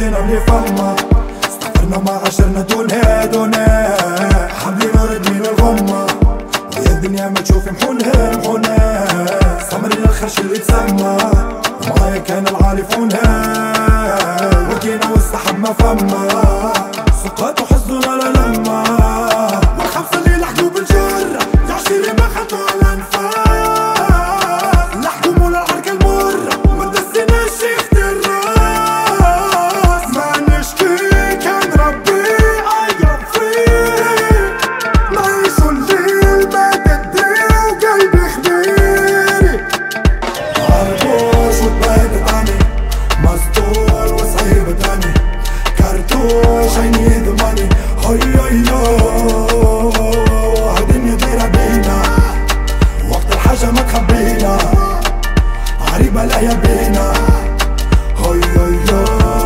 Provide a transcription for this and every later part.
ولقينا اللي فما استغفرنا ما عشرنا دونها حاملين ورد من الغمة ويا الدنيا ما تشوف محونها سمر الخرش اللي تسمى ومعايا كان العارفونها ولقينا والسحب ما فما سقاط وحزننا لا لما والخمسة اللي لحقوا بالجرة العشيرة ما خدوا على انفاس لحقوا مولا العرق المرة ما دسناش يخت الراس ما نشكي كان ربي أيام فيه نعيش الليل ما تدري وقلبي خبيري عربوش وتبادت عني مسطول وصعيب تاني كرتوش عيني يضمني هيا هالدنيا دايرة بينا وقت الحاجة ما تخبينا عريبة لا يا بينا هيا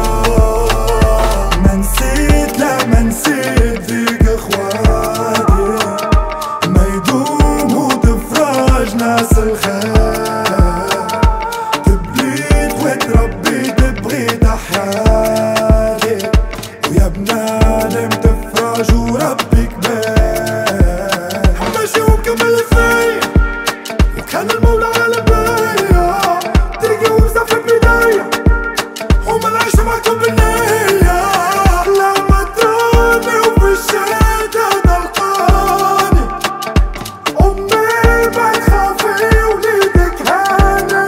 ما نسيت لا ما نسيت ذيك اخواتي ما يدوم وتفرج ناس الخير تبليت وتربيت بغيت حياتي ويا بنادم تفرج وربي كبير ماشي ومكمل فيا وكان المولى على بيا ترقي ومزة في البداية وما العيشة معكم بالنية لما تراني وفي الشتا تلقاني أمي ما تخافي وليدك هاني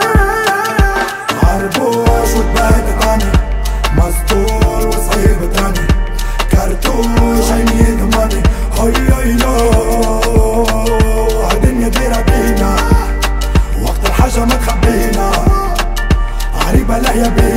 عربوش وتبادت عني مسطول وصعيب تاني كرتوش عيني يضمني هيا هالدنيا دايرة بينا وقت الحاجة ما تخبينا عريبة لا يا بينا